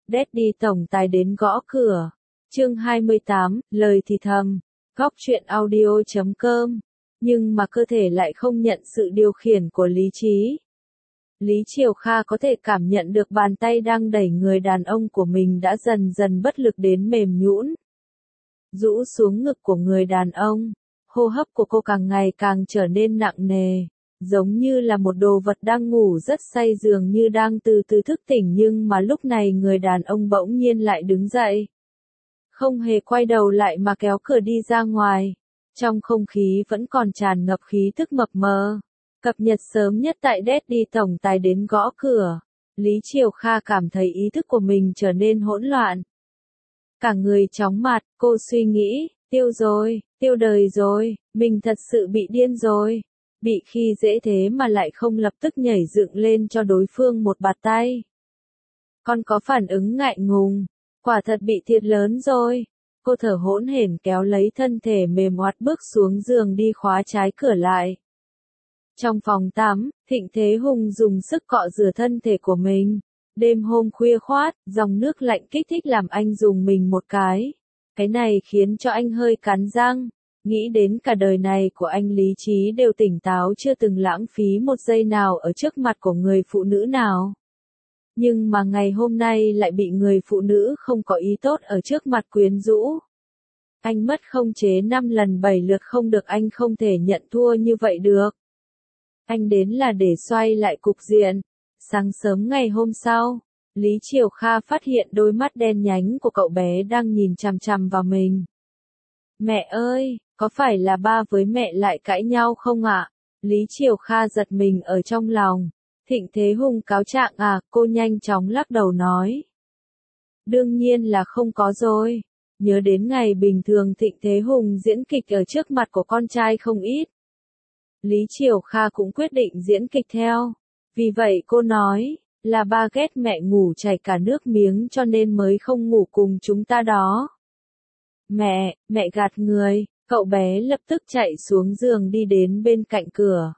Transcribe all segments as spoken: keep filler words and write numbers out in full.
Daddy tổng tài đến gõ cửa. Chương hai mươi tám, lời thì thầm. Góc truyện audio chấm com. Nhưng mà cơ thể lại không nhận sự điều khiển của lý trí. Lý Triều Kha có thể cảm nhận được bàn tay đang đẩy người đàn ông của mình đã dần dần bất lực đến mềm nhũn. Rũ xuống ngực của người đàn ông, hô hấp của cô càng ngày càng trở nên nặng nề, giống như là một đồ vật đang ngủ rất say dường như đang từ từ thức tỉnh, nhưng mà lúc này người đàn ông bỗng nhiên lại đứng dậy. Không hề quay đầu lại mà kéo cửa đi ra ngoài. Trong không khí vẫn còn tràn ngập khí thức mập mờ. Cập nhật sớm nhất tại Daddy tổng tài đến gõ cửa. Lý Triều Kha cảm thấy ý thức của mình trở nên hỗn loạn. Cả người chóng mặt, cô suy nghĩ, tiêu rồi, tiêu đời rồi, mình thật sự bị điên rồi. Bị khi dễ thế mà lại không lập tức nhảy dựng lên cho đối phương một bạt tay. Con có phản ứng ngại ngùng, quả thật bị thiệt lớn rồi. Cô thở hỗn hển kéo lấy thân thể mềm oặt bước xuống giường đi khóa trái cửa lại. Trong phòng tắm, Thịnh Thế Hùng dùng sức cọ rửa thân thể của mình. Đêm hôm khuya khoát, dòng nước lạnh kích thích làm anh dùng mình một cái. Cái này khiến cho anh hơi cắn răng. Nghĩ đến cả đời này của anh lý trí đều tỉnh táo, chưa từng lãng phí một giây nào ở trước mặt của người phụ nữ nào. Nhưng mà ngày hôm nay lại bị người phụ nữ không có ý tốt ở trước mặt quyến rũ. Anh mất khống chế năm lần bảy lượt, không được, anh không thể nhận thua như vậy được. Anh đến là để xoay lại cục diện. Sáng sớm ngày hôm sau, Lý Triều Kha phát hiện đôi mắt đen nhánh của cậu bé đang nhìn chằm chằm vào mình. Mẹ ơi, có phải là ba với mẹ lại cãi nhau không ạ? Lý Triều Kha giật mình ở trong lòng. Thịnh Thế Hùng cáo trạng à? Cô nhanh chóng lắc đầu nói. Đương nhiên là không có rồi. Nhớ đến ngày bình thường Thịnh Thế Hùng diễn kịch ở trước mặt của con trai không ít. Lý Triều Kha cũng quyết định diễn kịch theo. Vì vậy cô nói, là ba ghét mẹ ngủ chảy cả nước miếng cho nên mới không ngủ cùng chúng ta đó. Mẹ, mẹ gạt người. Cậu bé lập tức chạy xuống giường đi đến bên cạnh cửa.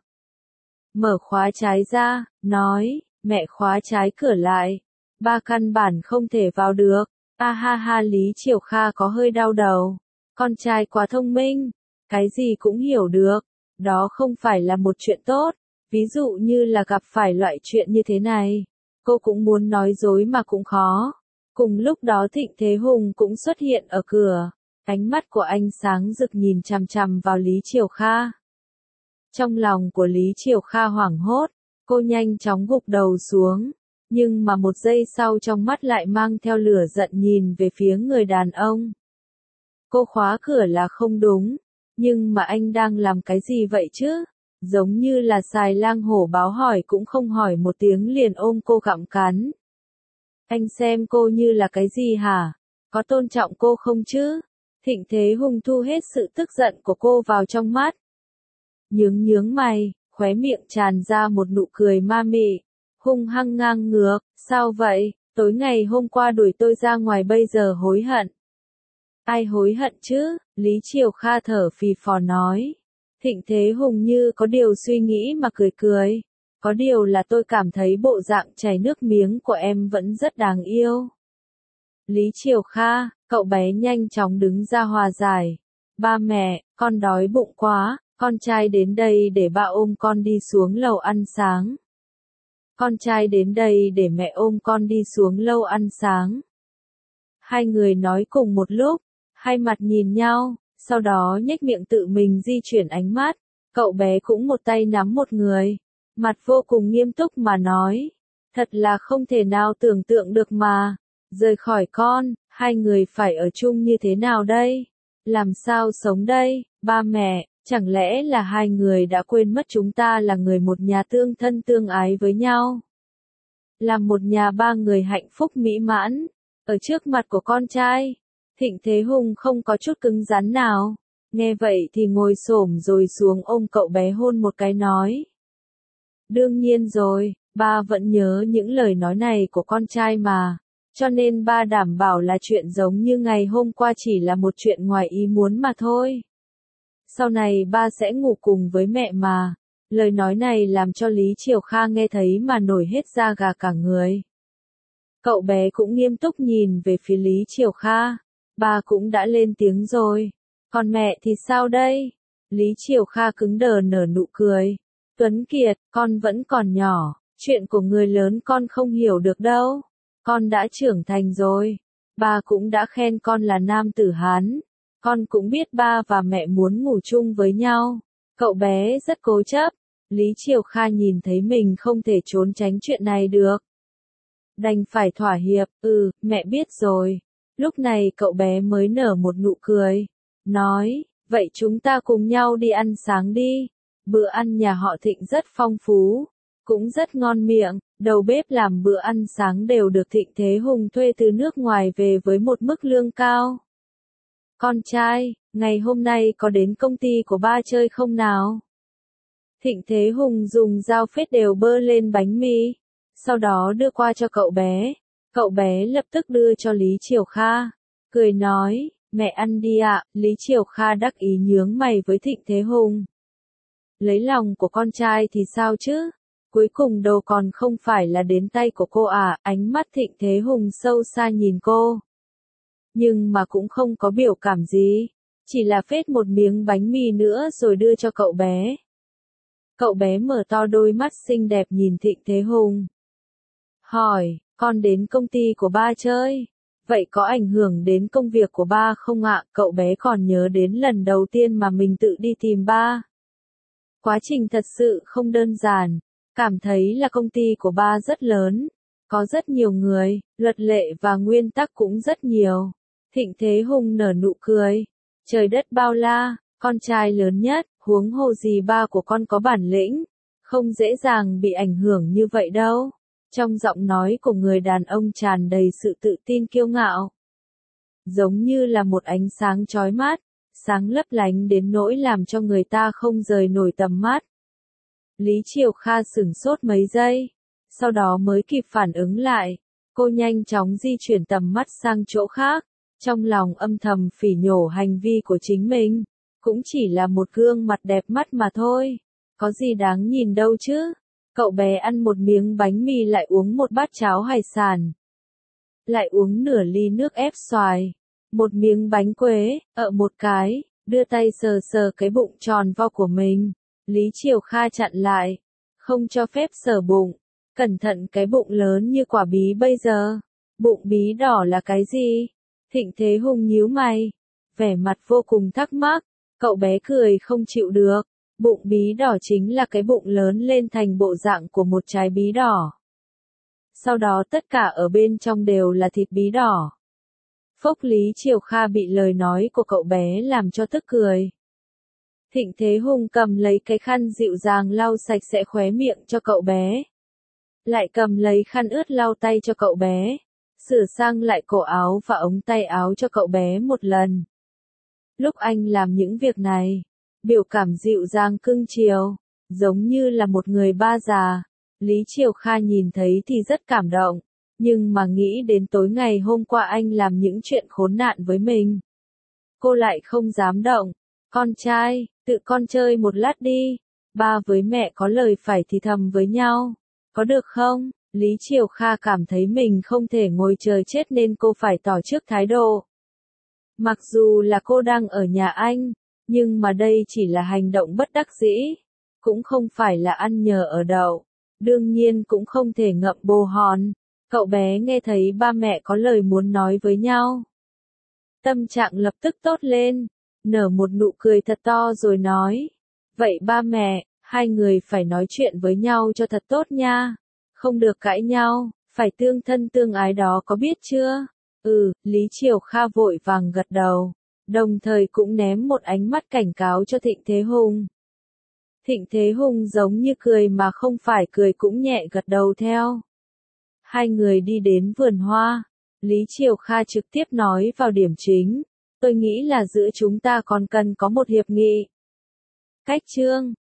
Mở khóa trái ra, nói, mẹ khóa trái cửa lại. Ba căn bản không thể vào được. A ha ha, Lý Triều Kha có hơi đau đầu. Con trai quá thông minh, cái gì cũng hiểu được. Đó không phải là một chuyện tốt. Ví dụ như là gặp phải loại chuyện như thế này. Cô cũng muốn nói dối mà cũng khó. Cùng lúc đó Thịnh Thế Hùng cũng xuất hiện ở cửa. Ánh mắt của anh sáng rực nhìn chằm chằm vào Lý Triều Kha. Trong lòng của Lý Triều Kha hoảng hốt, cô nhanh chóng gục đầu xuống. Nhưng mà một giây sau trong mắt lại mang theo lửa giận nhìn về phía người đàn ông. Cô khóa cửa là không đúng. Nhưng mà anh đang làm cái gì vậy chứ? Giống như là xài lang hổ báo hỏi cũng không hỏi một tiếng liền ôm cô gặm cắn. Anh xem cô như là cái gì hả? Có tôn trọng cô không chứ? Thịnh Thế Hùng thu hết sự tức giận của cô vào trong mắt. Nhướng nhướng mày, khóe miệng tràn ra một nụ cười ma mị. Hung hăng ngang ngược, sao vậy? Tối ngày hôm qua đuổi tôi ra ngoài bây giờ hối hận. Ai hối hận chứ? Lý Triều Kha thở phì phò nói. Thịnh Thế Hùng như có điều suy nghĩ mà cười cười. Có điều là tôi cảm thấy bộ dạng chảy nước miếng của em vẫn rất đáng yêu. Lý Triều Kha, cậu bé nhanh chóng đứng ra hòa giải. Ba mẹ, con đói bụng quá, con trai đến đây để ba ôm con đi xuống lầu ăn sáng. Con trai đến đây để mẹ ôm con đi xuống lầu ăn sáng. Hai người nói cùng một lúc, hai mặt nhìn nhau, sau đó nhếch miệng tự mình di chuyển ánh mắt. Cậu bé cũng một tay nắm một người, mặt vô cùng nghiêm túc mà nói. Thật là không thể nào tưởng tượng được mà. Rời khỏi con, hai người phải ở chung như thế nào đây? Làm sao sống đây? Ba mẹ, chẳng lẽ là hai người đã quên mất chúng ta là người một nhà tương thân tương ái với nhau? Là một nhà ba người hạnh phúc mỹ mãn. Ở trước mặt của con trai, Thịnh Thế Hùng không có chút cứng rắn nào. Nghe vậy thì ngồi xổm rồi xuống ôm cậu bé hôn một cái nói. Đương nhiên rồi, ba vẫn nhớ những lời nói này của con trai mà. Cho nên ba đảm bảo là chuyện giống như ngày hôm qua chỉ là một chuyện ngoài ý muốn mà thôi. Sau này ba sẽ ngủ cùng với mẹ mà. Lời nói này làm cho Lý Triều Kha nghe thấy mà nổi hết da gà cả người. Cậu bé cũng nghiêm túc nhìn về phía Lý Triều Kha. Ba cũng đã lên tiếng rồi. Còn mẹ thì sao đây? Lý Triều Kha cứng đờ nở nụ cười. Tuấn Kiệt, con vẫn còn nhỏ. Chuyện của người lớn con không hiểu được đâu. Con đã trưởng thành rồi. Ba cũng đã khen con là nam tử Hán. Con cũng biết ba và mẹ muốn ngủ chung với nhau. Cậu bé rất cố chấp. Lý Triều Kha nhìn thấy mình không thể trốn tránh chuyện này được. Đành phải thỏa hiệp, ừ, mẹ biết rồi. Lúc này cậu bé mới nở một nụ cười. Nói, vậy chúng ta cùng nhau đi ăn sáng đi. Bữa ăn nhà họ Thịnh rất phong phú. Cũng rất ngon miệng, đầu bếp làm bữa ăn sáng đều được Thịnh Thế Hùng thuê từ nước ngoài về với một mức lương cao. Con trai, ngày hôm nay có đến công ty của ba chơi không nào? Thịnh Thế Hùng dùng dao phết đều bơ lên bánh mì, sau đó đưa qua cho cậu bé. Cậu bé lập tức đưa cho Lý Triều Kha, cười nói, mẹ ăn đi ạ. Lý Triều Kha đắc ý nhướng mày với Thịnh Thế Hùng. Lấy lòng của con trai thì sao chứ? Cuối cùng đồ còn không phải là đến tay của cô à? Ánh mắt Thịnh Thế Hùng sâu xa nhìn cô. Nhưng mà cũng không có biểu cảm gì. Chỉ là phết một miếng bánh mì nữa rồi đưa cho cậu bé. Cậu bé mở to đôi mắt xinh đẹp nhìn Thịnh Thế Hùng. Hỏi, con đến công ty của ba chơi. Vậy có ảnh hưởng đến công việc của ba không ạ? Cậu bé còn nhớ đến lần đầu tiên mà mình tự đi tìm ba. Quá trình thật sự không đơn giản. Cảm thấy là công ty của ba rất lớn. Có rất nhiều người, luật lệ và nguyên tắc cũng rất nhiều. Thịnh Thế Hùng nở nụ cười. Trời đất bao la, con trai lớn nhất, huống hồ gì ba của con có bản lĩnh. Không dễ dàng bị ảnh hưởng như vậy đâu. Trong giọng nói của người đàn ông tràn đầy sự tự tin kiêu ngạo. Giống như là một ánh sáng chói mắt, sáng lấp lánh đến nỗi làm cho người ta không rời nổi tầm mắt. Lý Triều Kha sửng sốt mấy giây, sau đó mới kịp phản ứng lại. Cô nhanh chóng di chuyển tầm mắt sang chỗ khác, trong lòng âm thầm phỉ nhổ hành vi của chính mình. Cũng chỉ là một gương mặt đẹp mắt mà thôi, có gì đáng nhìn đâu chứ. Cậu bé ăn một miếng bánh mì lại uống một bát cháo hải sản. Lại uống nửa ly nước ép xoài. Một miếng bánh quế, ợ một cái, đưa tay sờ sờ cái bụng tròn vo của mình. Lý Triều Kha chặn lại, không cho phép sờ bụng. Cẩn thận cái bụng lớn như quả bí bây giờ. Bụng bí đỏ là cái gì? Thịnh Thế Hùng nhíu mày, vẻ mặt vô cùng thắc mắc. Cậu bé cười không chịu được. Bụng bí đỏ chính là cái bụng lớn lên thành bộ dạng của một trái bí đỏ. Sau đó tất cả ở bên trong đều là thịt bí đỏ. Phốc, Lý Triều Kha bị lời nói của cậu bé làm cho tức cười. Thịnh Thế Hùng cầm lấy cái khăn dịu dàng lau sạch sẽ khóe miệng cho cậu bé. Lại cầm lấy khăn ướt lau tay cho cậu bé. Sửa sang lại cổ áo và ống tay áo cho cậu bé một lần. Lúc anh làm những việc này, biểu cảm dịu dàng cưng chiều, giống như là một người ba già. Lý Triều Kha nhìn thấy thì rất cảm động, nhưng mà nghĩ đến tối ngày hôm qua anh làm những chuyện khốn nạn với mình. Cô lại không dám động. Con trai, tự con chơi một lát đi. Ba với mẹ có lời phải thì thầm với nhau. Có được không? Lý Triều Kha cảm thấy mình không thể ngồi chờ chết nên cô phải tỏ trước thái độ. Mặc dù là cô đang ở nhà anh, nhưng mà đây chỉ là hành động bất đắc dĩ. Cũng không phải là ăn nhờ ở đậu. Đương nhiên cũng không thể ngậm bồ hòn. Cậu bé nghe thấy ba mẹ có lời muốn nói với nhau. Tâm trạng lập tức tốt lên, nở một nụ cười thật to rồi nói. Vậy ba mẹ, hai người phải nói chuyện với nhau cho thật tốt nha. Không được cãi nhau, phải tương thân tương ái đó có biết chưa? Ừ, Lý Triều Kha vội vàng gật đầu, đồng thời cũng ném một ánh mắt cảnh cáo cho Thịnh Thế Hùng. Thịnh Thế Hùng giống như cười mà không phải cười cũng nhẹ gật đầu theo. Hai người đi đến vườn hoa, Lý Triều Kha trực tiếp nói vào điểm chính. Tôi nghĩ là giữa chúng ta còn cần có một hiệp nghị. Cách chương